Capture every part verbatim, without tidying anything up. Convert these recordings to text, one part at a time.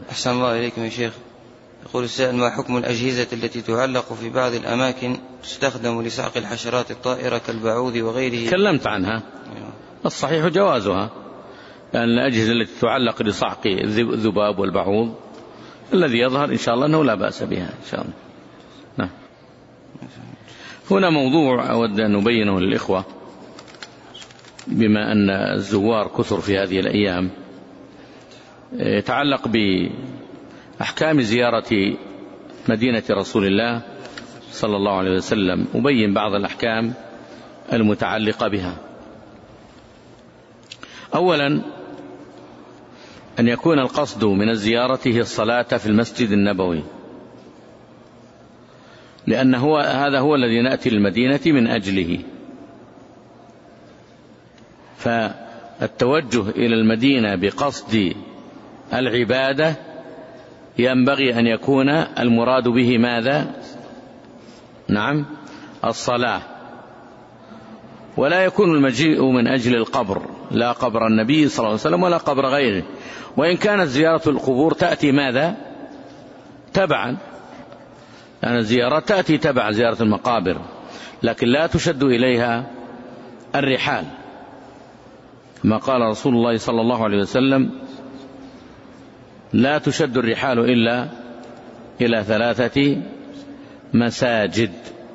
أحسن الله إليكم يا شيخ. يقول السائل: ما حكم الأجهزة التي تعلق في بعض الأماكن تستخدم لصعق الحشرات الطائرة كالبعوض وغيره؟ تكلمت عنها. الصحيح جوازها، لأن الأجهزة التي تعلق لصعق الذباب والبعوض الذي يظهر إن شاء الله أنه لا بأس بها إن شاء الله. نعم. هنا موضوع أود أن نبينه للإخوة، بما أن الزوار كثر في هذه الأيام، يتعلق بأحكام زيارة مدينة رسول الله صلى الله عليه وسلم. أبين بعض الأحكام المتعلقة بها. أولا، أن يكون القصد من الزيارة هي الصلاة في المسجد النبوي، لأن هو هذا هو الذي نأتي للمدينة من أجله. فالتوجه إلى المدينة بقصد العبادة ينبغي أن يكون المراد به ماذا؟ نعم، الصلاة. ولا يكون المجيء من أجل القبر، لا قبر النبي صلى الله عليه وسلم ولا قبر غيره، وإن كانت زيارة القبور تأتي ماذا؟ تبعا، لأن الزيارة تأتي تبع زيارة المقابر، لكن لا تشد إليها الرحال، كما قال رسول الله صلى الله عليه وسلم: لا تشد الرحال إلا إلى ثلاثة مساجد: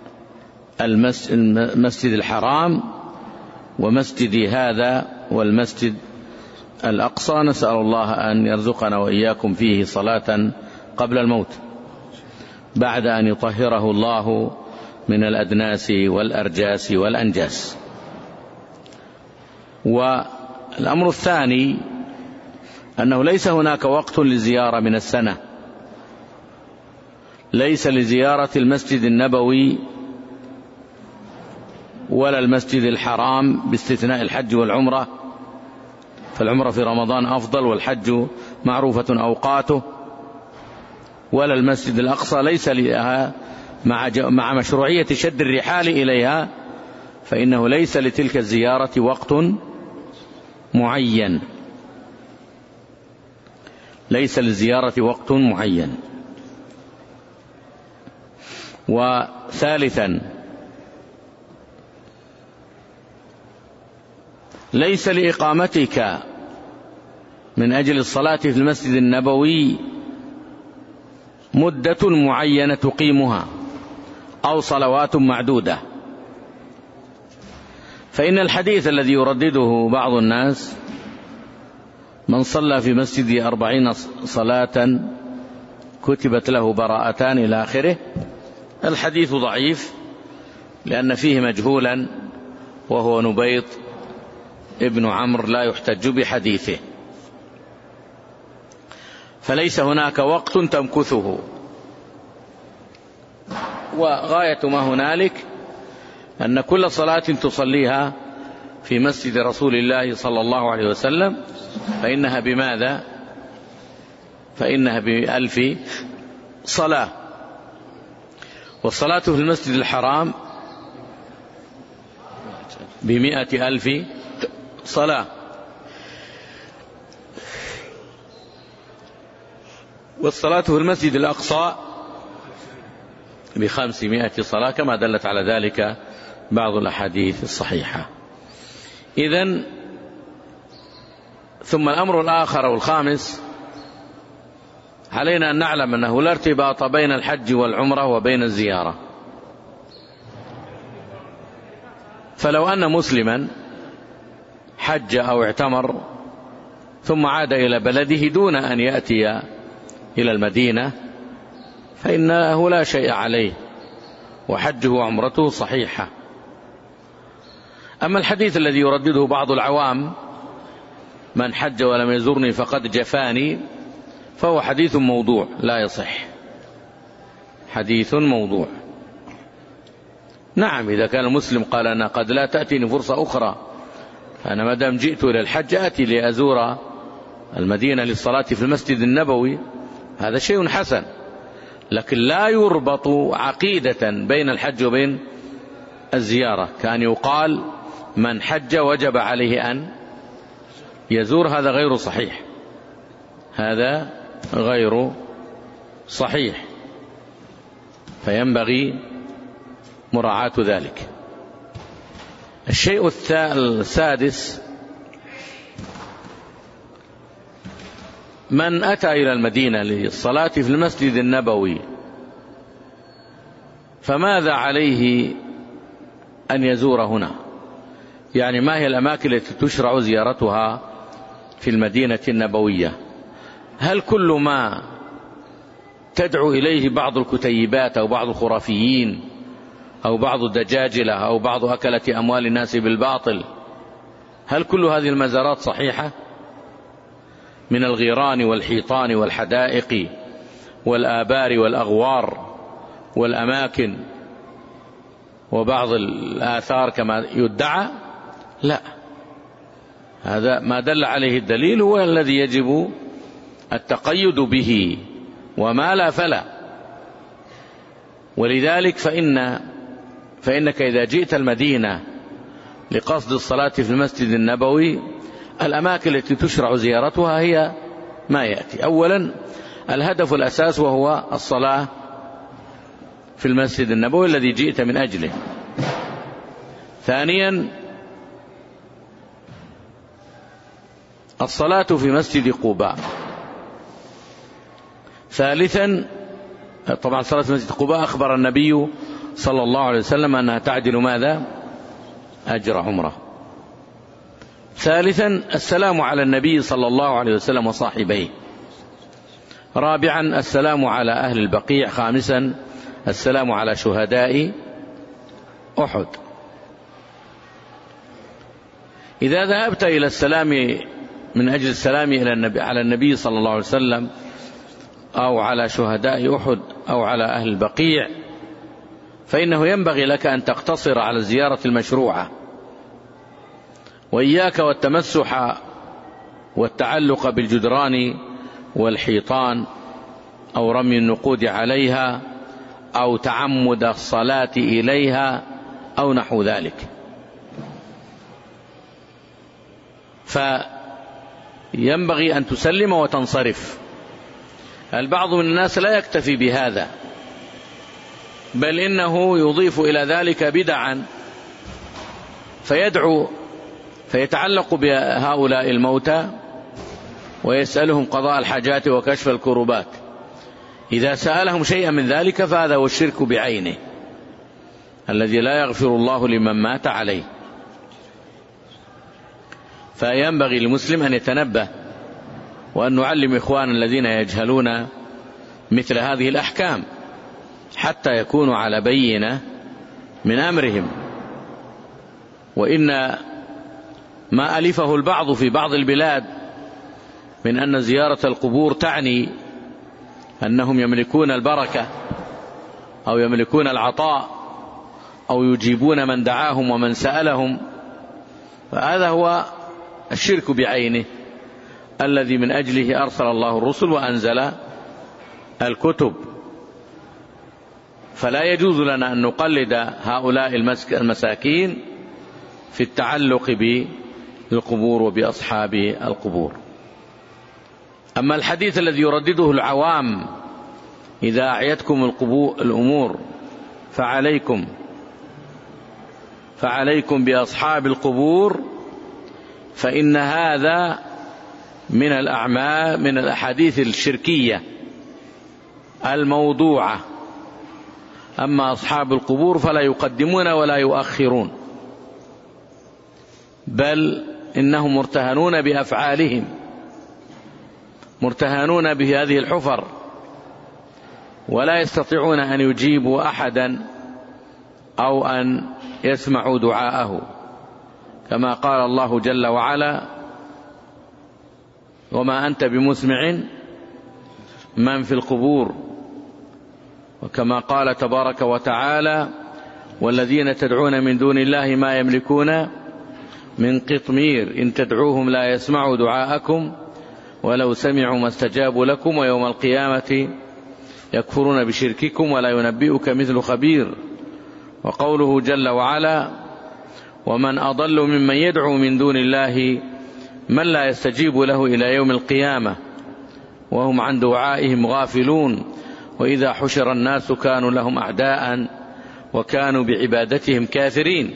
المسجد الحرام، ومسجدي هذا، والمسجد الأقصى. نسأل الله أن يرزقنا وإياكم فيه صلاة قبل الموت، بعد أن يطهره الله من الأدناس والأرجاس والأنجاس. والأمر الثاني أنه ليس هناك وقت للزيارة من السنة، ليس لزيارة المسجد النبوي ولا المسجد الحرام باستثناء الحج والعمرة، فالعمرة في رمضان أفضل، والحج معروفة أوقاته، ولا المسجد الأقصى ليس لها مع مشروعية شد الرحال إليها، فإنه ليس لتلك الزيارة وقت معين، ليس للزيارة وقت معين. وثالثا، ليس لإقامتك من أجل الصلاة في المسجد النبوي مدة معينة تقيمها أو صلوات معدودة، فإن الحديث الذي يردده بعض الناس: من صلى في مسجد أربعين صلاة كتبت له براءتان إلى آخره، الحديث ضعيف، لأن فيه مجهولا وهو نبيط ابن عمرو، لا يحتج بحديثه، فليس هناك وقت تمكثه. وغاية ما هنالك أن كل صلاة تصليها في مسجد رسول الله صلى الله عليه وسلم فإنها بماذا؟ فإنها بألف صلاة. والصلاة في المسجد الحرام بمئة ألف صلاة. والصلاة في المسجد الأقصى بخمسمائة صلاة، كما دلت على ذلك بعض الأحاديث الصحيحة. إذن ثم الأمر الآخر والخامس، علينا أن نعلم أنه لا ارتباط بين الحج والعمرة وبين الزيارة. فلو أن مسلما حج أو اعتمر ثم عاد إلى بلده دون أن يأتي إلى المدينة فإنه لا شيء عليه، وحجه وعمرته صحيحة. أما الحديث الذي يردده بعض العوام: من حج ولم يزرني فقد جفاني، فهو حديث موضوع لا يصح، حديث موضوع. نعم، إذا كان المسلم قال: أنا قد لا تأتيني فرصة أخرى، فأنا ما دام جئت إلى الحج آتي لأزور المدينة للصلاة في المسجد النبوي، هذا شيء حسن، لكن لا يربط عقيدة بين الحج وبين الزيارة. كان يقال: من حج وجب عليه أن يزور، هذا غير صحيح، هذا غير صحيح، فينبغي مراعاة ذلك. الشيء السادس: من أتى إلى المدينة للصلاة في المسجد النبوي فماذا عليه أن يزور هنا؟ يعني ما هي الأماكن التي تشرع زيارتها في المدينة النبوية؟ هل كل ما تدعو إليه بعض الكتيبات أو بعض الخرافيين أو بعض الدجاجلة أو بعض أكلة أموال الناس بالباطل، هل كل هذه المزارات صحيحة من الغيران والحيطان والحدائق والآبار والأغوار والأماكن وبعض الآثار كما يدعى؟ لا، هذا ما دل عليه الدليل هو الذي يجب التقيد به، وما لا فلا. ولذلك فإن فإنك إذا جئت المدينة لقصد الصلاة في المسجد النبوي الأماكن التي تشرع زيارتها هي ما يأتي: أولا الهدف الأساس وهو الصلاة في المسجد النبوي الذي جئت من أجله. ثانيا الصلاة في مسجد قباء. ثالثا طبعا صلاة في مسجد قباء أخبر النبي صلى الله عليه وسلم أنها تعدل ماذا؟ أجر عمره. ثالثا السلام على النبي صلى الله عليه وسلم وصاحبيه. رابعا السلام على أهل البقيع. خامسا السلام على شهداء أحد. إذا ذهبت إلى السلام من أجل السلام إلى النبي على النبي صلى الله عليه وسلم أو على شهداء أحد أو على أهل البقيع فإنه ينبغي لك أن تقتصر على الزيارة المشروعة، وإياك والتمسح والتعلق بالجدران والحيطان أو رمي النقود عليها أو تعمد الصلاة إليها أو نحو ذلك. فينبغي أن تسلم وتنصرف. البعض من الناس لا يكتفي بهذا، بل إنه يضيف إلى ذلك بدعا، فيدعو فيتعلق بهؤلاء الموتى ويسألهم قضاء الحاجات وكشف الكربات. إذا سألهم شيئا من ذلك فهذا هو الشرك بعينه الذي لا يغفر الله لمن مات عليه. فينبغي للمسلم أن يتنبه وأن نعلم إخوان الذين يجهلون مثل هذه الأحكام حتى يكونوا على بينة من أمرهم. وإن ما ألفه البعض في بعض البلاد من أن زيارة القبور تعني أنهم يملكون البركة أو يملكون العطاء أو يجيبون من دعاهم ومن سألهم، فهذا هو الشرك بعينه الذي من أجله أرسل الله الرسل وأنزل الكتب. فلا يجوز لنا أن نقلد هؤلاء المساكين في التعلق بالقبور وبأصحاب القبور. أما الحديث الذي يردده العوام: إذا أعيتكم الأمور فعليكم فعليكم بأصحاب القبور، فإن هذا من الأعمال من الأحاديث الشركية الموضوعة. أما أصحاب القبور فلا يقدمون ولا يؤخرون، بل إنهم مرتهنون بأفعالهم، مرتهنون بهذه الحفر، ولا يستطيعون أن يجيبوا أحدا أو أن يسمعوا دعاءه، كما قال الله جل وعلا: وما أنت بمسمع من في القبور. وكما قال تبارك وتعالى: والذين تدعون من دون الله ما يملكون من قطمير إن تدعوهم لا يسمعوا دعاءكم ولو سمعوا ما استجابوا لكم ويوم القيامة يكفرون بشرككم ولا ينبئك مثل خبير. وقوله جل وعلا: ومن أضل ممن يدعو من دون الله من لا يستجيب له إلى يوم القيامة وهم عن دعائهم غافلون وإذا حشر الناس كانوا لهم أعداء وكانوا بعبادتهم كافرين.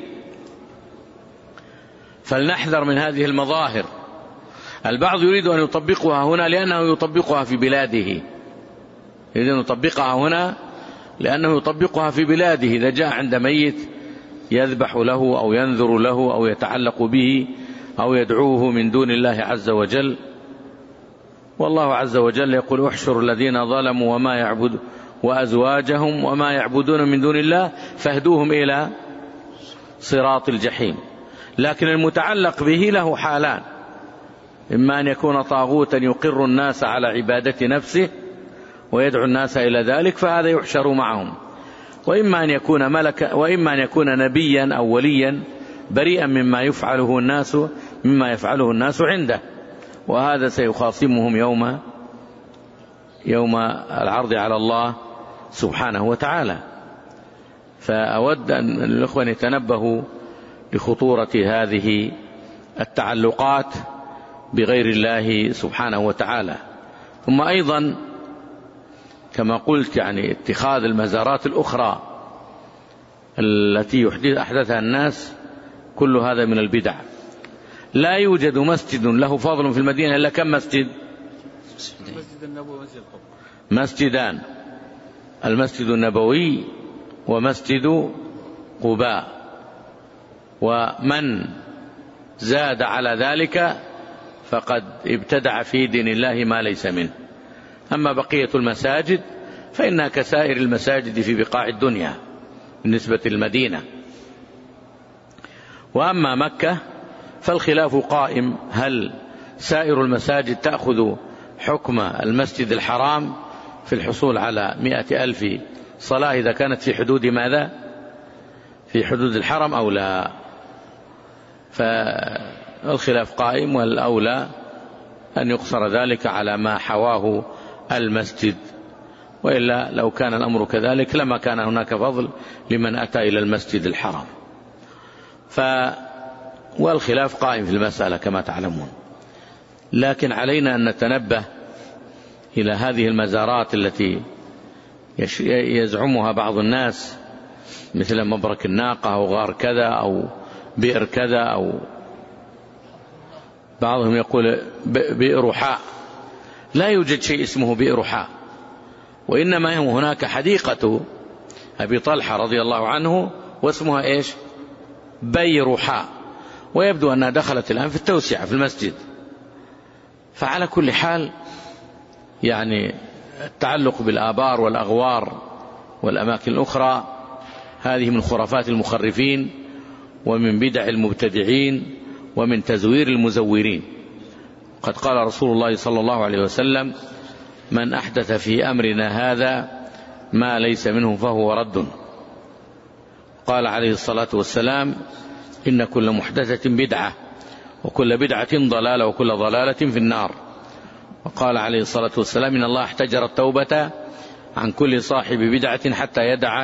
فلنحذر من هذه المظاهر. البعض يريد أن يطبقها هنا لأنه يطبقها في بلاده، يريد أن يطبقها هنا لأنه يطبقها في بلاده، إذا جاء عند ميت يذبح له أو ينذر له أو يتعلق به أو يدعوه من دون الله عز وجل. والله عز وجل يقول احشر الذين ظلموا وما يعبد وأزواجهم وما يعبدون من دون الله فاهدوهم إلى صراط الجحيم. لكن المتعلق به له حالان: إما أن يكون طاغوتا يقر الناس على عبادة نفسه ويدعو الناس إلى ذلك فهذا يحشر معهم، وإما أن يكون ملكا، وإما أن يكون نبيا أو وليا بريئا مما يفعله الناس مما يفعله الناس عنده، وهذا سيخاصمهم يوم يوم العرض على الله سبحانه وتعالى. فأود أن الإخوة يتنبهوا لخطورة هذه التعلقات بغير الله سبحانه وتعالى. ثم أيضا كما قلت يعني اتخاذ المزارات الأخرى التي أحدثها الناس كل هذا من البدع. لا يوجد مسجد له فضل في المدينة إلا كم مسجد؟ مسجدان: المسجد النبوي ومسجد قباء، ومن زاد على ذلك فقد ابتدع في دين الله ما ليس منه. أما بقية المساجد فإنها كسائر المساجد في بقاع الدنيا بالنسبة للمدينة. وأما مكة فالخلاف قائم: هل سائر المساجد تأخذ حكم المسجد الحرام في الحصول على مئة ألف صلاة إذا كانت في حدود ماذا؟ في حدود الحرم أو لا؟ فالخلاف قائم، والأولى أن يقصر ذلك على ما حواه المسجد، وإلا لو كان الأمر كذلك لما كان هناك فضل لمن أتى إلى المسجد الحرام. ف والخلاف قائم في المسألة كما تعلمون. لكن علينا أن نتنبه إلى هذه المزارات التي يزعمها بعض الناس، مثل مبرك الناقة أو غار كذا أو بئر كذا، أو بعضهم يقول بئر حاء. لا يوجد شيء اسمه بئر حاء، وإنما هناك حديقة أبي طلحة رضي الله عنه واسمها إيش؟ بئر حاء، ويبدو أنها دخلت الآن في التوسعة في المسجد. فعلى كل حال يعني التعلق بالآبار والأغوار والأماكن الأخرى هذه من خرافات المخرفين ومن بدع المبتدعين ومن تزوير المزورين. قد قال رسول الله صلى الله عليه وسلم: من أحدث في أمرنا هذا ما ليس منه فهو رد. قال عليه الصلاة والسلام: إن كل محدثة بدعة وكل بدعة ضلالة وكل ضلالة في النار. وقال عليه الصلاة والسلام: إن الله احتجر التوبة عن كل صاحب بدعة حتى يدع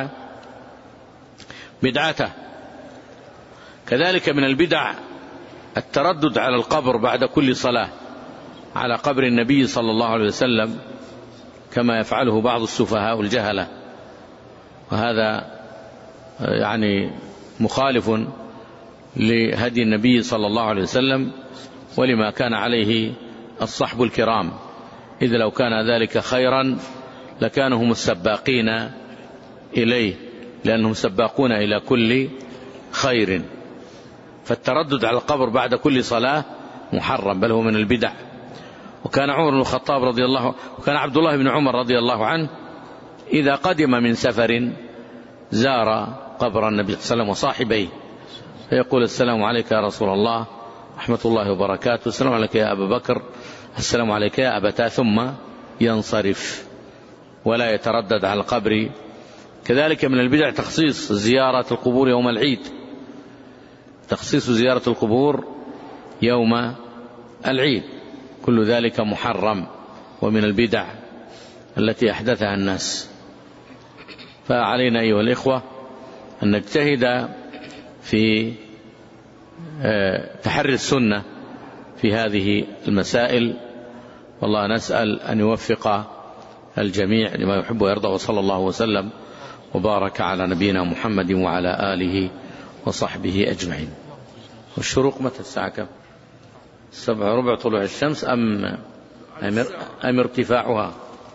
بدعته. كذلك من البدع التردد على القبر بعد كل صلاة على قبر النبي صلى الله عليه وسلم كما يفعله بعض السفهاء الجهلة، وهذا يعني مخالف لهدي النبي صلى الله عليه وسلم ولما كان عليه الصحب الكرام، إذ لو كان ذلك خيرا لكانوا هم السباقين إليه، لأنهم سباقون إلى كل خير. فالتردد على القبر بعد كل صلاة محرم، بل هو من البدع. وكان عمر بن الخطاب رضي الله وكان عبد الله بن عمر رضي الله عنه إذا قدم من سفر زار قبر النبي صلى الله عليه وسلم وصاحبيه فيقول: السلام عليك يا رسول الله رحمة الله وبركاته، السلام عليك يا أبا بكر، السلام عليك يا أبتا، ثم ينصرف ولا يتردد على القبر. كذلك من البدع تخصيص زيارة القبور يوم العيد، تخصيص زيارة القبور يوم العيد، كل ذلك محرم ومن البدع التي أحدثها الناس. فعلينا أيها الإخوة أن نجتهد في تحري السنة في هذه المسائل، والله نسأل أن يوفق الجميع لما يحب ويرضى، وصلى الله وسلم وبارك على نبينا محمد وعلى آله وصحبه أجمعين. والشروق متى الساعة كم؟ سبع ربع طلوع الشمس أم أم, أم ارتفاعها؟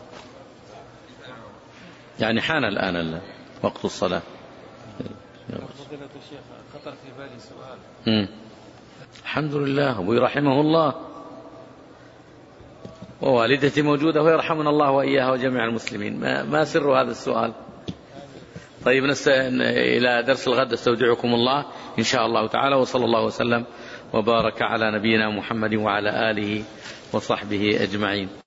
يعني حان الآن وقت الصلاة. فضيلة الشيخ خطر في بالي سؤال. مم. الحمد لله، أبوي رحمه الله ووالدتي موجودة ويرحمنا الله وإياها وجميع المسلمين. ما, ما سر هذا السؤال؟ طيب نست... إلى درس الغد استودعكم الله إن شاء الله تعالى، وصلى الله وسلم وبارك على نبينا محمد وعلى آله وصحبه أجمعين.